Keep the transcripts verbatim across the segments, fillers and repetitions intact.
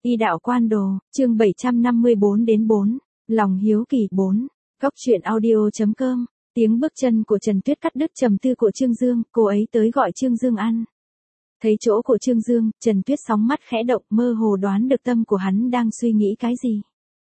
Y đạo quan đồ, chương bảy trăm năm mươi bốn đến bốn. Lòng hiếu kỳ bốn. Góc truyện audio chấm com. Tiếng bước chân của Trần Tuyết cắt đứt trầm tư của Trương Dương, cô ấy tới gọi Trương Dương ăn. Thấy chỗ của Trương Dương, Trần Tuyết sóng mắt khẽ động, mơ hồ đoán được tâm của hắn đang suy nghĩ cái gì.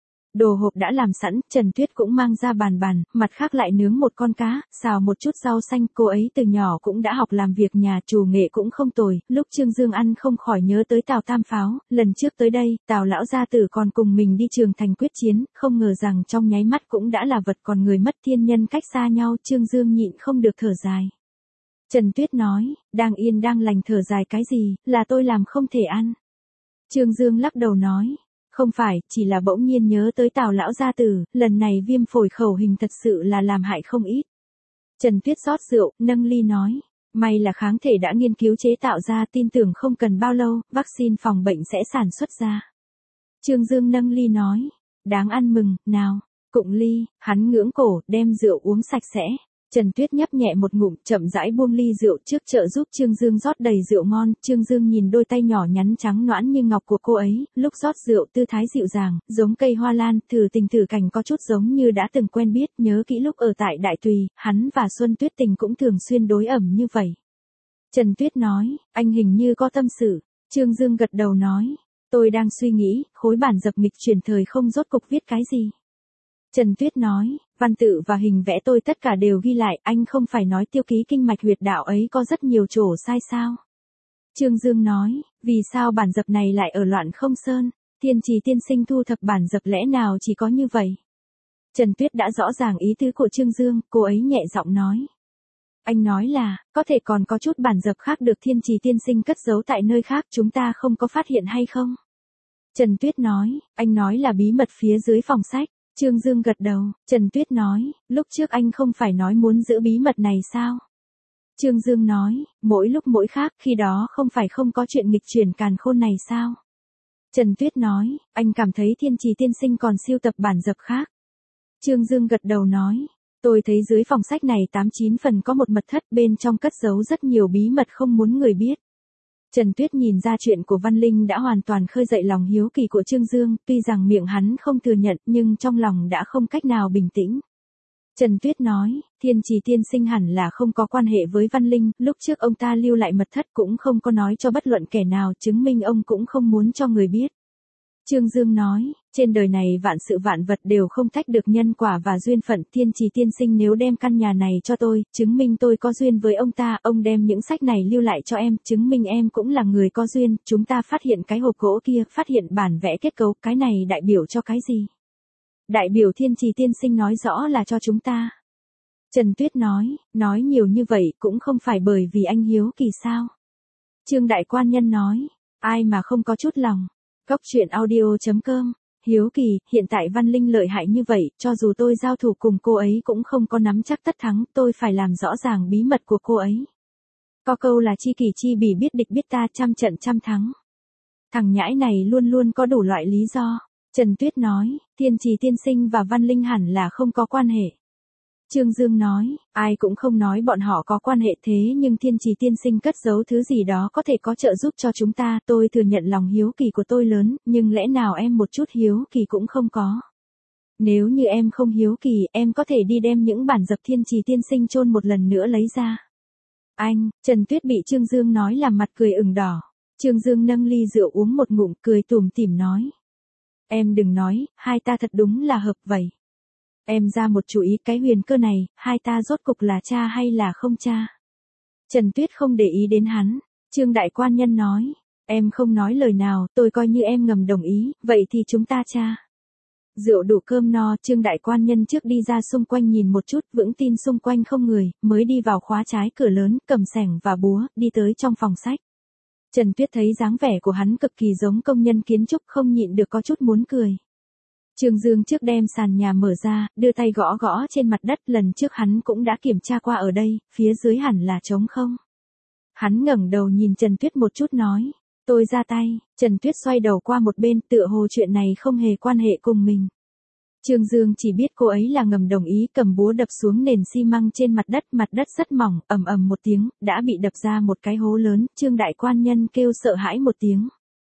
Đồ hộp đã làm sẵn, Trần Tuyết cũng mang ra bàn bàn, mặt khác lại nướng một con cá, xào một chút rau xanh, cô ấy từ nhỏ cũng đã học làm việc nhà, chủ nghệ cũng không tồi. Lúc Trương Dương ăn không khỏi nhớ tới Tào Tam Pháo, lần trước tới đây, Tào lão gia tử còn cùng mình đi Trường Thành quyết chiến, không ngờ rằng trong nháy mắt cũng đã là vật còn người mất thiên nhân cách xa nhau. Trương Dương nhịn không được thở dài. Trần Tuyết nói, đang yên đang lành thở dài cái gì, là tôi làm không thể ăn. Trương Dương lắc đầu nói. Không phải, chỉ là bỗng nhiên nhớ tới Tào lão gia tử, lần này viêm phổi khẩu hình thật sự là làm hại không ít. Trần Tuyết rót rượu, nâng ly nói, may là kháng thể đã nghiên cứu chế tạo ra, tin tưởng không cần bao lâu, vaccine phòng bệnh sẽ sản xuất ra. Trương Dương nâng ly nói, đáng ăn mừng, nào, cụng ly, hắn ngưỡng cổ, đem rượu uống sạch sẽ. Trần Tuyết nhấp nhẹ một ngụm, chậm rãi buông ly rượu trước chợ giúp Trương Dương rót đầy rượu ngon. Trương Dương nhìn đôi tay nhỏ nhắn trắng nõn như ngọc của cô ấy, lúc rót rượu tư thái dịu dàng, giống cây hoa lan, thử tình thử cảnh có chút giống như đã từng quen biết. Nhớ kỹ lúc ở tại Đại Tùy, hắn và Xuân Tuyết Tình cũng thường xuyên đối ẩm như vậy. Trần Tuyết nói, anh hình như có tâm sự. Trương Dương gật đầu nói, tôi đang suy nghĩ, khối bản dập nghịch chuyển thời không rốt cục viết cái gì. Trần Tuyết nói, văn tự và hình vẽ tôi tất cả đều ghi lại, anh không phải nói tiêu ký kinh mạch huyệt đạo ấy có rất nhiều chỗ sai sao. Trương Dương nói, vì sao bản dập này lại ở Loạn Không Sơn, Thiên Trì tiên sinh thu thập bản dập lẽ nào chỉ có như vậy. Trần Tuyết đã rõ ràng ý tứ của Trương Dương, cô ấy nhẹ giọng nói. Anh nói là, có thể còn có chút bản dập khác được Thiên Trì tiên sinh cất giấu tại nơi khác chúng ta không có phát hiện hay không? Trần Tuyết nói, anh nói là bí mật phía dưới phòng sách. Trương Dương gật đầu, Trần Tuyết nói, lúc trước anh không phải nói muốn giữ bí mật này sao? Trương Dương nói, mỗi lúc mỗi khác, khi đó không phải không có chuyện nghịch chuyển càn khôn này sao? Trần Tuyết nói, anh cảm thấy Thiên Trì tiên sinh còn siêu tập bản dập khác. Trương Dương gật đầu nói, tôi thấy dưới phòng sách này tám chín phần có một mật thất, bên trong cất giấu rất nhiều bí mật không muốn người biết. Trần Tuyết nhìn ra chuyện của Văn Linh đã hoàn toàn khơi dậy lòng hiếu kỳ của Trương Dương, tuy rằng miệng hắn không thừa nhận nhưng trong lòng đã không cách nào bình tĩnh. Trần Tuyết nói, Thiên Trì tiên sinh hẳn là không có quan hệ với Văn Linh, lúc trước ông ta lưu lại mật thất cũng không có nói cho bất luận kẻ nào, chứng minh ông cũng không muốn cho người biết. Trương Dương nói, trên đời này vạn sự vạn vật đều không tách được nhân quả và duyên phận. Thiên Trì tiên sinh nếu đem căn nhà này cho tôi, chứng minh tôi có duyên với ông ta, ông đem những sách này lưu lại cho em, chứng minh em cũng là người có duyên, chúng ta phát hiện cái hộp gỗ kia, phát hiện bản vẽ kết cấu, cái này đại biểu cho cái gì? Đại biểu Thiên Trì tiên sinh nói rõ là cho chúng ta. Trần Tuyết nói, nói nhiều như vậy cũng không phải bởi vì anh hiếu kỳ sao? Trương Đại Quan Nhân nói, ai mà không có chút lòng. Góc truyện audio chấm com. Hiếu kỳ, hiện tại Văn Linh lợi hại như vậy, cho dù tôi giao thủ cùng cô ấy cũng không có nắm chắc tất thắng, tôi phải làm rõ ràng bí mật của cô ấy. Có câu là chi kỷ chi bỉ biết địch biết ta, trăm trận trăm thắng. Thằng nhãi này luôn luôn có đủ loại lý do. Trần Tuyết nói, Thiên Trì tiên sinh và Văn Linh hẳn là không có quan hệ. Trương Dương nói, ai cũng không nói bọn họ có quan hệ thế nhưng Thiên Trì tiên sinh cất giấu thứ gì đó có thể có trợ giúp cho chúng ta. Tôi thừa nhận lòng hiếu kỳ của tôi lớn, nhưng lẽ nào em một chút hiếu kỳ cũng không có. Nếu như em không hiếu kỳ, em có thể đi đem những bản dập Thiên Trì tiên sinh chôn một lần nữa lấy ra. Anh, Trần Tuyết bị Trương Dương nói làm mặt cười ửng đỏ. Trương Dương nâng ly rượu uống một ngụm, cười tủm tỉm nói. Em đừng nói, hai ta thật đúng là hợp vậy. Em ra một chú ý, cái huyền cơ này, hai ta rốt cục là cha hay là không cha? Trần Tuyết không để ý đến hắn. Trương Đại Quan Nhân nói, em không nói lời nào, tôi coi như em ngầm đồng ý, vậy thì chúng ta cha. Rượu đủ cơm no, Trương Đại Quan Nhân trước đi ra xung quanh nhìn một chút, vững tin xung quanh không người, mới đi vào khóa trái cửa lớn, cầm xẻng và búa, đi tới trong phòng sách. Trần Tuyết thấy dáng vẻ của hắn cực kỳ giống công nhân kiến trúc, không nhịn được có chút muốn cười. Trương Dương trước đem sàn nhà mở ra, đưa tay gõ gõ trên mặt đất, lần trước hắn cũng đã kiểm tra qua ở đây, phía dưới hẳn là trống không. Hắn ngẩng đầu nhìn Trần Tuyết một chút nói, tôi ra tay. Trần Tuyết xoay đầu qua một bên, tựa hồ chuyện này không hề quan hệ cùng mình. Trương Dương chỉ biết cô ấy là ngầm đồng ý, cầm búa đập xuống nền xi măng trên mặt đất, mặt đất rất mỏng, ầm ầm một tiếng, đã bị đập ra một cái hố lớn. Trương Đại Quan Nhân kêu sợ hãi một tiếng.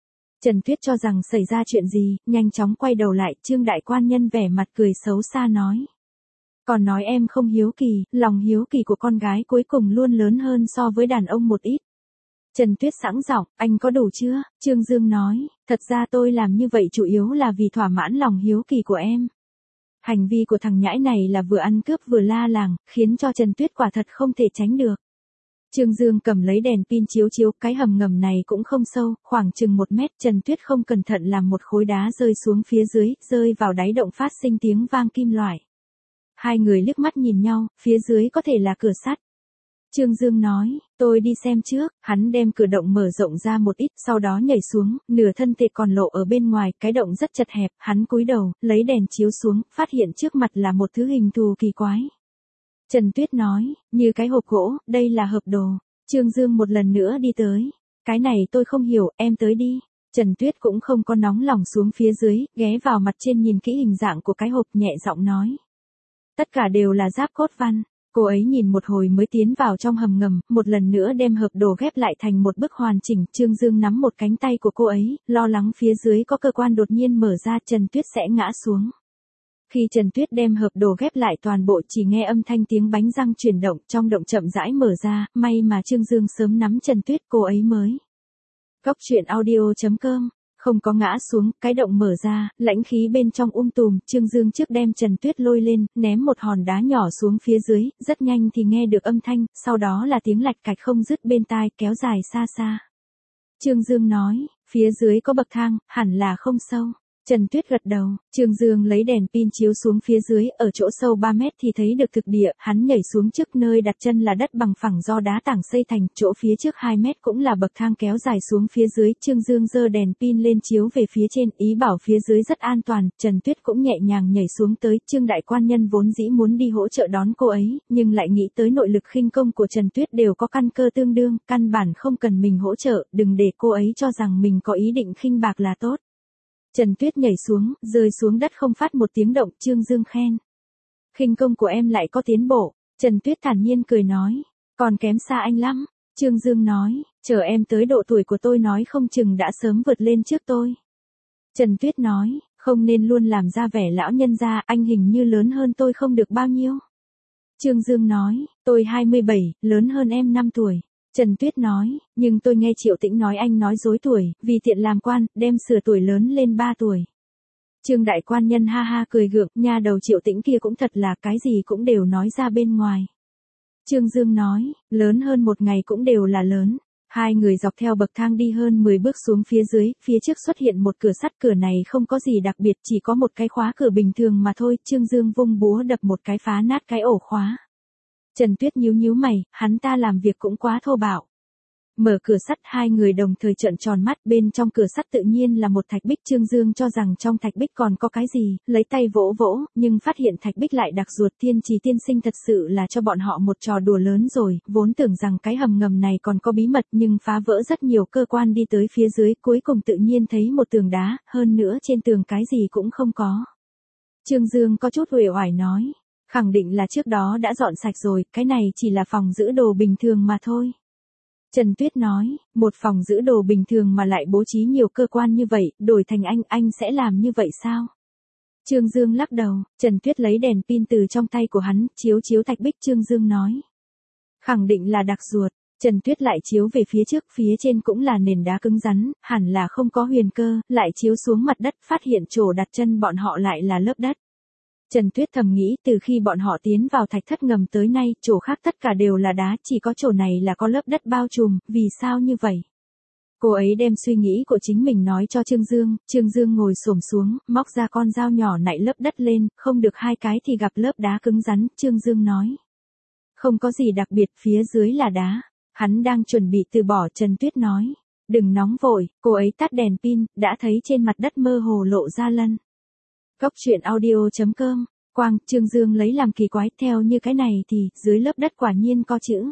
Trần Tuyết cho rằng xảy ra chuyện gì, nhanh chóng quay đầu lại, Trương đại quan nhân vẻ mặt cười xấu xa nói. Còn nói em không hiếu kỳ, lòng hiếu kỳ của con gái cuối cùng luôn lớn hơn so với đàn ông một ít. Trần Tuyết sẵn giọng, anh có đủ chưa? Trương Dương nói, thật ra tôi làm như vậy chủ yếu là vì thỏa mãn lòng hiếu kỳ của em. Hành vi của thằng nhãi này là vừa ăn cướp vừa la làng, khiến cho Trần Tuyết quả thật không thể tránh được. Trương Dương cầm lấy đèn pin chiếu chiếu, cái hầm ngầm này cũng không sâu, khoảng chừng một mét, Trần Tuyết không cẩn thận làm một khối đá rơi xuống phía dưới, rơi vào đáy động phát sinh tiếng vang kim loại. Hai người liếc mắt nhìn nhau, phía dưới có thể là cửa sắt. Trương Dương nói, tôi đi xem trước, hắn đem cửa động mở rộng ra một ít, sau đó nhảy xuống, nửa thân thể còn lộ ở bên ngoài, cái động rất chật hẹp, hắn cúi đầu, lấy đèn chiếu xuống, phát hiện trước mặt là một thứ hình thù kỳ quái. Trần Tuyết nói, như cái hộp gỗ, đây là hộp đồ. Trương Dương một lần nữa đi tới. Cái này tôi không hiểu, em tới đi. Trần Tuyết cũng không có nóng lòng xuống phía dưới, ghé vào mặt trên nhìn kỹ hình dạng của cái hộp, nhẹ giọng nói. Tất cả đều là giáp cốt văn. Cô ấy nhìn một hồi mới tiến vào trong hầm ngầm, một lần nữa đem hộp đồ ghép lại thành một bức hoàn chỉnh. Trương Dương nắm một cánh tay của cô ấy, lo lắng phía dưới có cơ quan đột nhiên mở ra, Trần Tuyết sẽ ngã xuống. Khi Trần Tuyết đem hộp đồ ghép lại toàn bộ, chỉ nghe âm thanh tiếng bánh răng chuyển động, trong động chậm rãi mở ra, may mà Trương Dương sớm nắm Trần Tuyết, cô ấy mới. Góc truyện audio chấm com, không có ngã xuống, cái động mở ra, lãnh khí bên trong um tùm, Trương Dương trước đem Trần Tuyết lôi lên, ném một hòn đá nhỏ xuống phía dưới, rất nhanh thì nghe được âm thanh, sau đó là tiếng lạch cạch không dứt bên tai, kéo dài xa xa. Trương Dương nói, phía dưới có bậc thang, hẳn là không sâu. Trần Tuyết gật đầu, Trương Dương lấy đèn pin chiếu xuống phía dưới, ở chỗ sâu ba mét thì thấy được thực địa, hắn nhảy xuống trước, nơi đặt chân là đất bằng phẳng do đá tảng xây thành, chỗ phía trước hai mét cũng là bậc thang kéo dài xuống phía dưới, Trương Dương giơ đèn pin lên chiếu về phía trên, ý bảo phía dưới rất an toàn, Trần Tuyết cũng nhẹ nhàng nhảy xuống tới, Trương đại quan nhân vốn dĩ muốn đi hỗ trợ đón cô ấy, nhưng lại nghĩ tới nội lực khinh công của Trần Tuyết đều có căn cơ tương đương, căn bản không cần mình hỗ trợ, đừng để cô ấy cho rằng mình có ý định khinh bạc là tốt. Trần Tuyết nhảy xuống, rơi xuống đất không phát một tiếng động, Trương Dương khen. Khinh công của em lại có tiến bộ, Trần Tuyết thản nhiên cười nói, còn kém xa anh lắm. Trương Dương nói, chờ em tới độ tuổi của tôi nói không chừng đã sớm vượt lên trước tôi. Trần Tuyết nói, không nên luôn làm ra vẻ lão nhân gia, anh hình như lớn hơn tôi không được bao nhiêu. Trương Dương nói, tôi hai mươi bảy, lớn hơn em năm tuổi. Trần Tuyết nói, nhưng tôi nghe Triệu Tĩnh nói anh nói dối tuổi, vì tiện làm quan, đem sửa tuổi lớn lên ba tuổi. Trương đại quan nhân ha ha cười gượng, nha đầu Triệu Tĩnh kia cũng thật là cái gì cũng đều nói ra bên ngoài. Trương Dương nói, lớn hơn một ngày cũng đều là lớn. Hai người dọc theo bậc thang đi hơn mười bước xuống phía dưới, phía trước xuất hiện một cửa sắt, cửa này không có gì đặc biệt, chỉ có một cái khóa cửa bình thường mà thôi, Trương Dương vung búa đập một cái phá nát cái ổ khóa. Trần Tuyết nhíu nhíu mày, hắn ta làm việc cũng quá thô bạo. Mở cửa sắt, hai người đồng thời trợn tròn mắt, bên trong cửa sắt tự nhiên là một thạch bích, Trương Dương cho rằng trong thạch bích còn có cái gì, lấy tay vỗ vỗ, nhưng phát hiện thạch bích lại đặc ruột, Tiên Trì tiên sinh thật sự là cho bọn họ một trò đùa lớn rồi, vốn tưởng rằng cái hầm ngầm này còn có bí mật nhưng phá vỡ rất nhiều cơ quan đi tới phía dưới, cuối cùng tự nhiên thấy một tường đá, hơn nữa trên tường cái gì cũng không có. Trương Dương có chút uể oải nói. Khẳng định là trước đó đã dọn sạch rồi, cái này chỉ là phòng giữ đồ bình thường mà thôi. Trần Tuyết nói, một phòng giữ đồ bình thường mà lại bố trí nhiều cơ quan như vậy, đổi thành anh, anh sẽ làm như vậy sao? Trương Dương lắc đầu, Trần Tuyết lấy đèn pin từ trong tay của hắn, chiếu chiếu thạch bích, Trương Dương nói. Khẳng định là đặc ruột, Trần Tuyết lại chiếu về phía trước, phía trên cũng là nền đá cứng rắn, hẳn là không có huyền cơ, lại chiếu xuống mặt đất, phát hiện chỗ đặt chân bọn họ lại là lớp đất. Trần Tuyết thầm nghĩ, từ khi bọn họ tiến vào thạch thất ngầm tới nay, chỗ khác tất cả đều là đá, chỉ có chỗ này là có lớp đất bao trùm, vì sao như vậy? Cô ấy đem suy nghĩ của chính mình nói cho Trương Dương, Trương Dương ngồi xổm xuống, móc ra con dao nhỏ nạy lớp đất lên, không được hai cái thì gặp lớp đá cứng rắn, Trương Dương nói. Không có gì đặc biệt, phía dưới là đá. Hắn đang chuẩn bị từ bỏ, Trần Tuyết nói. Đừng nóng vội, cô ấy tắt đèn pin, đã thấy trên mặt đất mơ hồ lộ ra lân. Góc truyện audio chấm com, Quang, Trương Dương lấy làm kỳ quái, theo như cái này thì, dưới lớp đất quả nhiên có chữ.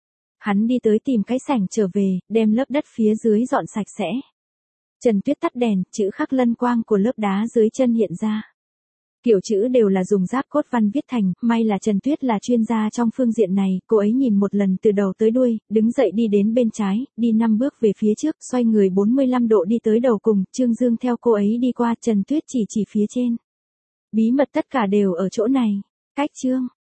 Hắn đi tới tìm cái sảnh trở về, đem lớp đất phía dưới dọn sạch sẽ. Trần Tuyết tắt đèn, chữ khắc lân quang của lớp đá dưới chân hiện ra. Kiểu chữ đều là dùng giáp cốt văn viết thành, may là Trần Tuyết là chuyên gia trong phương diện này, cô ấy nhìn một lần từ đầu tới đuôi, đứng dậy đi đến bên trái, đi năm bước về phía trước, xoay người bốn mươi lăm độ đi tới đầu cùng, Trương Dương theo cô ấy đi qua, Trần Tuyết chỉ chỉ phía trên. Bí mật tất cả đều ở chỗ này. Cách chương